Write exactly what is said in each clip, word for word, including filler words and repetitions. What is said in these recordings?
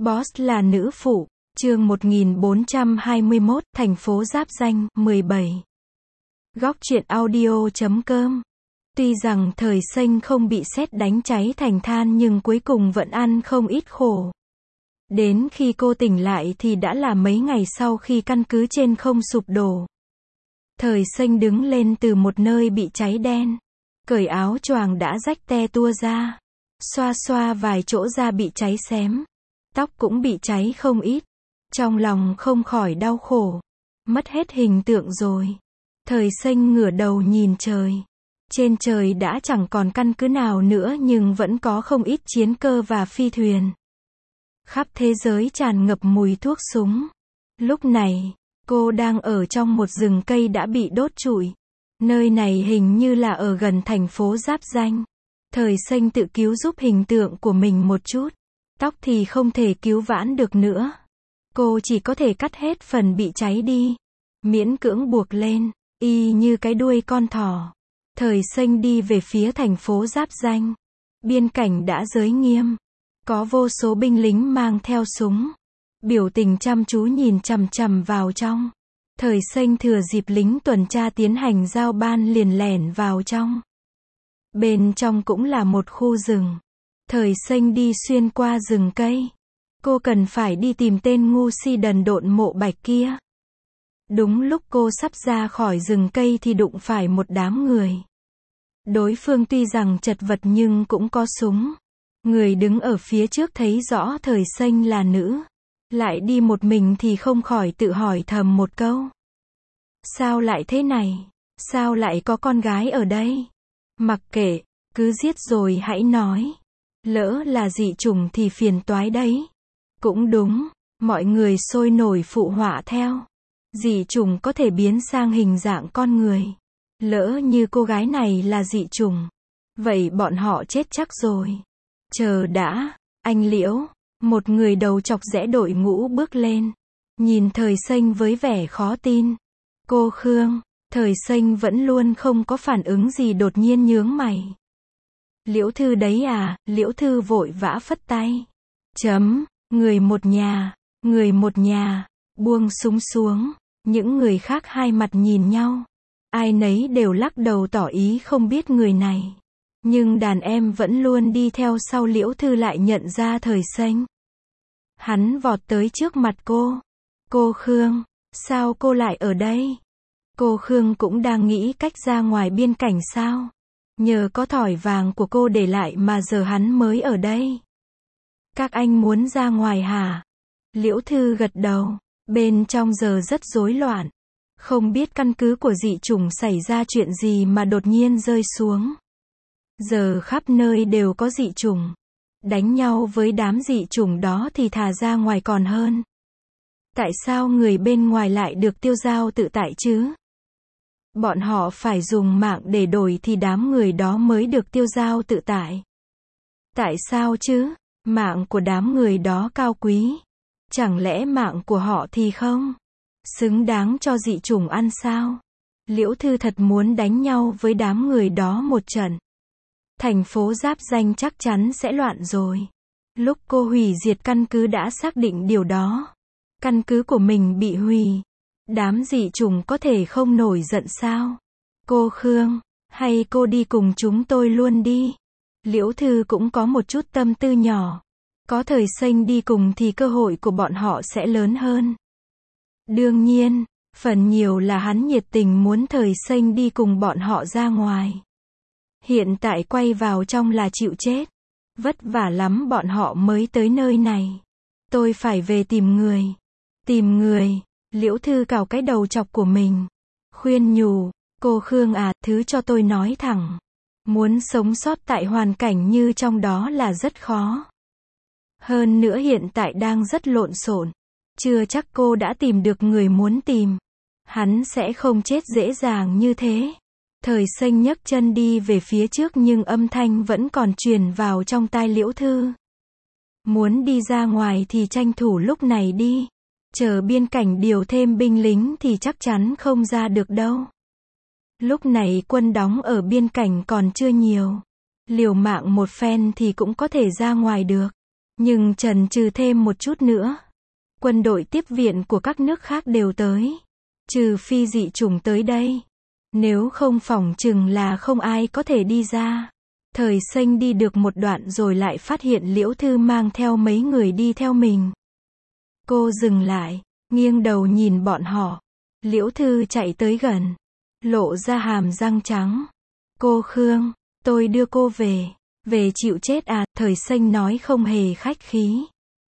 Boss là nữ phụ, chương một nghìn bốn trăm hai mươi mốt, thành phố giáp ranh, mười bảy. Góc truyện audio chấm com. Tuy rằng thời Xanh không bị sét đánh cháy thành than nhưng cuối cùng vẫn ăn không ít khổ. Đến khi cô tỉnh lại thì đã là mấy ngày sau khi căn cứ trên không sụp đổ. Thời Xanh đứng lên từ một nơi bị cháy đen. Cởi áo choàng đã rách te tua ra. Xoa xoa vài chỗ da bị cháy xém. Tóc cũng bị cháy không ít. Trong lòng không khỏi đau khổ. Mất hết hình tượng rồi. Thời Xanh ngửa đầu nhìn trời. Trên trời đã chẳng còn căn cứ nào nữa nhưng vẫn có không ít chiến cơ và phi thuyền. Khắp thế giới tràn ngập mùi thuốc súng. Lúc này, cô đang ở trong một rừng cây đã bị đốt trụi. Nơi này hình như là ở gần thành phố giáp ranh. Thời Xanh tự cứu giúp hình tượng của mình một chút. Tóc thì không thể cứu vãn được nữa. Cô chỉ có thể cắt hết phần bị cháy đi. Miễn cưỡng buộc lên, y như cái đuôi con thỏ. Thời Xanh đi về phía thành phố giáp ranh. Biên cảnh đã giới nghiêm. Có vô số binh lính mang theo súng. Biểu tình chăm chú nhìn chằm chằm vào trong. Thời Xanh thừa dịp lính tuần tra tiến hành giao ban liền lẻn vào trong. Bên trong cũng là một khu rừng. Thời Xanh đi xuyên qua rừng cây. Cô cần phải đi tìm tên ngu si đần độn Mộ Bạch kia. Đúng lúc cô sắp ra khỏi rừng cây thì đụng phải một đám người. Đối phương tuy rằng chật vật nhưng cũng có súng. Người đứng ở phía trước thấy rõ Thời Xanh là nữ. Lại đi một mình thì không khỏi tự hỏi thầm một câu. Sao lại thế này? Sao lại có con gái ở đây? Mặc kệ, cứ giết rồi hãy nói. Lỡ là dị chủng thì phiền toái đấy. Cũng đúng, mọi người sôi nổi phụ họa theo. Dị chủng có thể biến sang hình dạng con người. Lỡ như cô gái này là dị chủng, vậy bọn họ chết chắc rồi. Chờ đã, anh Liễu, một người đầu chọc rẽ đội ngũ bước lên. Nhìn Thời Xanh với vẻ khó tin. Cô Khương, Thời Xanh vẫn luôn không có phản ứng gì đột nhiên nhướng mày. Liễu Thư đấy à? Liễu Thư vội vã phất tay. Chấm, người một nhà, người một nhà, buông súng xuống. Những người khác hai mặt nhìn nhau. Ai nấy đều lắc đầu tỏ ý không biết người này. Nhưng đàn em vẫn luôn đi theo sau Liễu Thư lại nhận ra Thời Xanh. Hắn vọt tới trước mặt cô. Cô Khương, sao cô lại ở đây? Cô Khương cũng đang nghĩ cách ra ngoài biên cảnh sao? Nhờ có thỏi vàng của cô để lại mà giờ hắn mới ở đây. Các anh muốn ra ngoài hả? Liễu Thư gật đầu. Bên trong giờ rất rối loạn. Không biết căn cứ của dị chủng xảy ra chuyện gì mà đột nhiên rơi xuống. Giờ khắp nơi đều có dị chủng. Đánh nhau với đám dị chủng đó thì thà ra ngoài còn hơn. Tại sao người bên ngoài lại được tiêu dao tự tại chứ? Bọn họ phải dùng mạng để đổi thì đám người đó mới được tiêu dao tự tại. Tại sao chứ? Mạng của đám người đó cao quý. Chẳng lẽ mạng của họ thì không? Xứng đáng cho dị chủng ăn sao? Liễu Thư thật muốn đánh nhau với đám người đó một trận. Thành phố giáp ranh chắc chắn sẽ loạn rồi. Lúc cô hủy diệt căn cứ đã xác định điều đó. Căn cứ của mình bị hủy. Đám dị chủng có thể không nổi giận sao? Cô Khương, hay cô đi cùng chúng tôi luôn đi. Liễu Thư cũng có một chút tâm tư nhỏ. Có Thời Xanh đi cùng thì cơ hội của bọn họ sẽ lớn hơn. Đương nhiên, phần nhiều là hắn nhiệt tình muốn Thời Xanh đi cùng bọn họ ra ngoài. Hiện tại quay vào trong là chịu chết. Vất vả lắm bọn họ mới tới nơi này. Tôi phải về tìm người. Tìm người. Liễu Thư cào cái đầu chọc của mình. Khuyên nhủ, cô Khương à, thứ cho tôi nói thẳng. Muốn sống sót tại hoàn cảnh như trong đó là rất khó. Hơn nữa hiện tại đang rất lộn xộn. Chưa chắc cô đã tìm được người muốn tìm. Hắn sẽ không chết dễ dàng như thế. Thời Xanh nhấc chân đi về phía trước nhưng âm thanh vẫn còn truyền vào trong tai Liễu Thư. Muốn đi ra ngoài thì tranh thủ lúc này đi. Chờ biên cảnh điều thêm binh lính thì chắc chắn không ra được đâu. Lúc này quân đóng ở biên cảnh còn chưa nhiều. Liều mạng một phen thì cũng có thể ra ngoài được. Nhưng chần chừ thêm một chút nữa. Quân đội tiếp viện của các nước khác đều tới. Trừ phi dị chủng tới đây. Nếu không phỏng chừng là không ai có thể đi ra. Thời Xanh đi được một đoạn rồi lại phát hiện Liễu Thư mang theo mấy người đi theo mình. Cô dừng lại, nghiêng đầu nhìn bọn họ. Liễu Thư chạy tới gần, lộ ra hàm răng trắng. Cô Khương, tôi đưa cô về. Về chịu chết à? Thời Xanh nói không hề khách khí.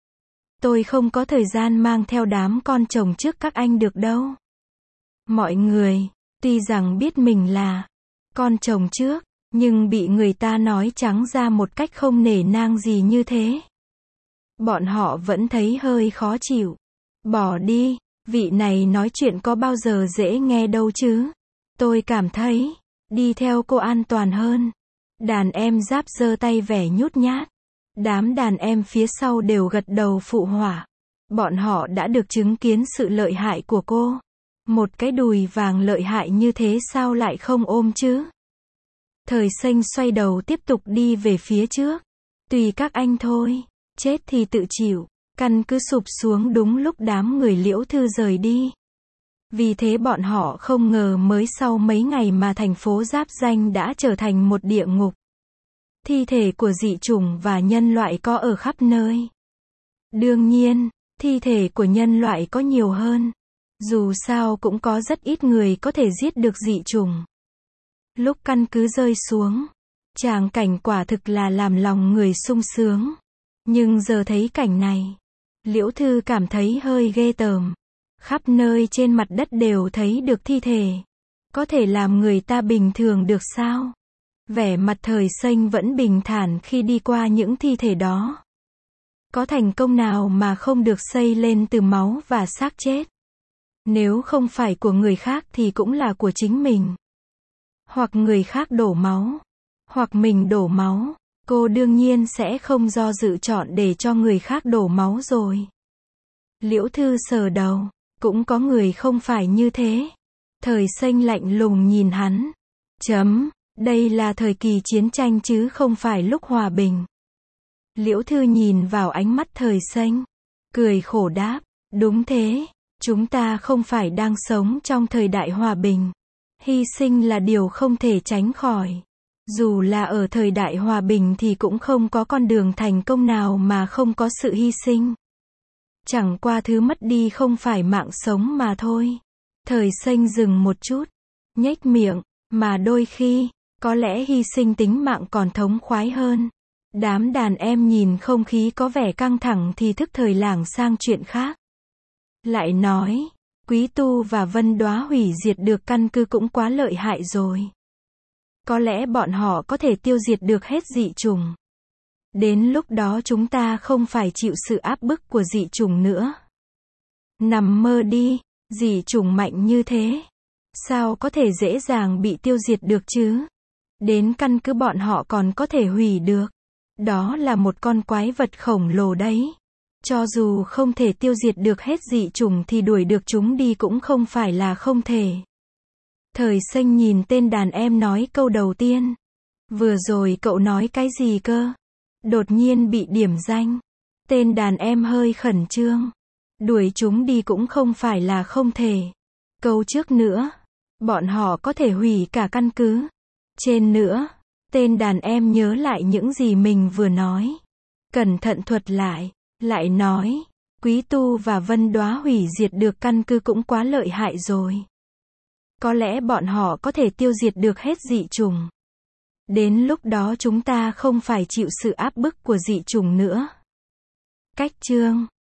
Tôi không có thời gian mang theo đám con chồng trước các anh được đâu. Mọi người, tuy rằng biết mình là con chồng trước, nhưng bị người ta nói trắng ra một cách không nể nang gì như thế. Bọn họ vẫn thấy hơi khó chịu. Bỏ đi, vị này nói chuyện có bao giờ dễ nghe đâu chứ. Tôi cảm thấy, đi theo cô an toàn hơn. Đàn em Giáp giơ tay vẻ nhút nhát. Đám đàn em phía sau đều gật đầu phụ họa. Bọn họ đã được chứng kiến sự lợi hại của cô. Một cái đùi vàng lợi hại như thế sao lại không ôm chứ? Thời Xanh xoay đầu tiếp tục đi về phía trước. Tùy các anh thôi, chết thì tự chịu. Căn cứ sụp xuống đúng lúc đám người Liễu Thư rời đi. Vì thế bọn họ không ngờ mới sau mấy ngày mà thành phố Giáp Ranh đã trở thành một địa ngục. Thi thể của dị chủng và nhân loại có ở khắp nơi. Đương nhiên, thi thể của nhân loại có nhiều hơn. Dù sao cũng có rất ít người có thể giết được dị chủng. Lúc căn cứ rơi xuống, tràng cảnh quả thực là làm lòng người sung sướng. Nhưng giờ thấy cảnh này, Liễu Thư cảm thấy hơi ghê tởm. Khắp nơi trên mặt đất đều thấy được thi thể. Có thể làm người ta bình thường được sao? Vẻ mặt Thời Xanh vẫn bình thản khi đi qua những thi thể đó. Có thành công nào mà không được xây lên từ máu và xác chết? Nếu không phải của người khác thì cũng là của chính mình. Hoặc người khác đổ máu, hoặc mình đổ máu. Cô đương nhiên sẽ không do dự chọn để cho người khác đổ máu rồi. Liễu Thư sờ đầu, cũng có người không phải như thế. Thời Xanh lạnh lùng nhìn hắn. Chấm, đây là thời kỳ chiến tranh chứ không phải lúc hòa bình. Liễu Thư nhìn vào ánh mắt Thời Xanh, cười khổ đáp, đúng thế, chúng ta không phải đang sống trong thời đại hòa bình. Hy sinh là điều không thể tránh khỏi. Dù là ở thời đại hòa bình thì cũng không có con đường thành công nào mà không có sự hy sinh. Chẳng qua thứ mất đi không phải mạng sống mà thôi. Thời Xanh dừng một chút, nhếch miệng, mà đôi khi, có lẽ hy sinh tính mạng còn thống khoái hơn. Đám đàn em nhìn không khí có vẻ căng thẳng thì thức thời lảng sang chuyện khác. Lại nói, Quý Tu và Vân Đóa hủy diệt được căn cứ cũng quá lợi hại rồi. Có lẽ bọn họ có thể tiêu diệt được hết dị chủng. Đến lúc đó chúng ta không phải chịu sự áp bức của dị chủng nữa. Nằm mơ đi, dị chủng mạnh như thế. Sao có thể dễ dàng bị tiêu diệt được chứ? Đến căn cứ bọn họ còn có thể hủy được. Đó là một con quái vật khổng lồ đấy. Cho dù không thể tiêu diệt được hết dị chủng thì đuổi được chúng đi cũng không phải là không thể. Thời Xanh nhìn tên đàn em nói câu đầu tiên. Vừa rồi cậu nói cái gì cơ? Đột nhiên bị điểm danh. Tên đàn em hơi khẩn trương. Đuổi chúng đi cũng không phải là không thể. Câu trước nữa. Bọn họ có thể hủy cả căn cứ. Trên nữa. Tên đàn em nhớ lại những gì mình vừa nói. Cẩn thận thuật lại. Lại nói. Quý Tu và Vân Đóa hủy diệt được căn cứ cũng quá lợi hại rồi. Có lẽ bọn họ có thể tiêu diệt được hết dị chủng. Đến lúc đó chúng ta không phải chịu sự áp bức của dị chủng nữa. Cách chương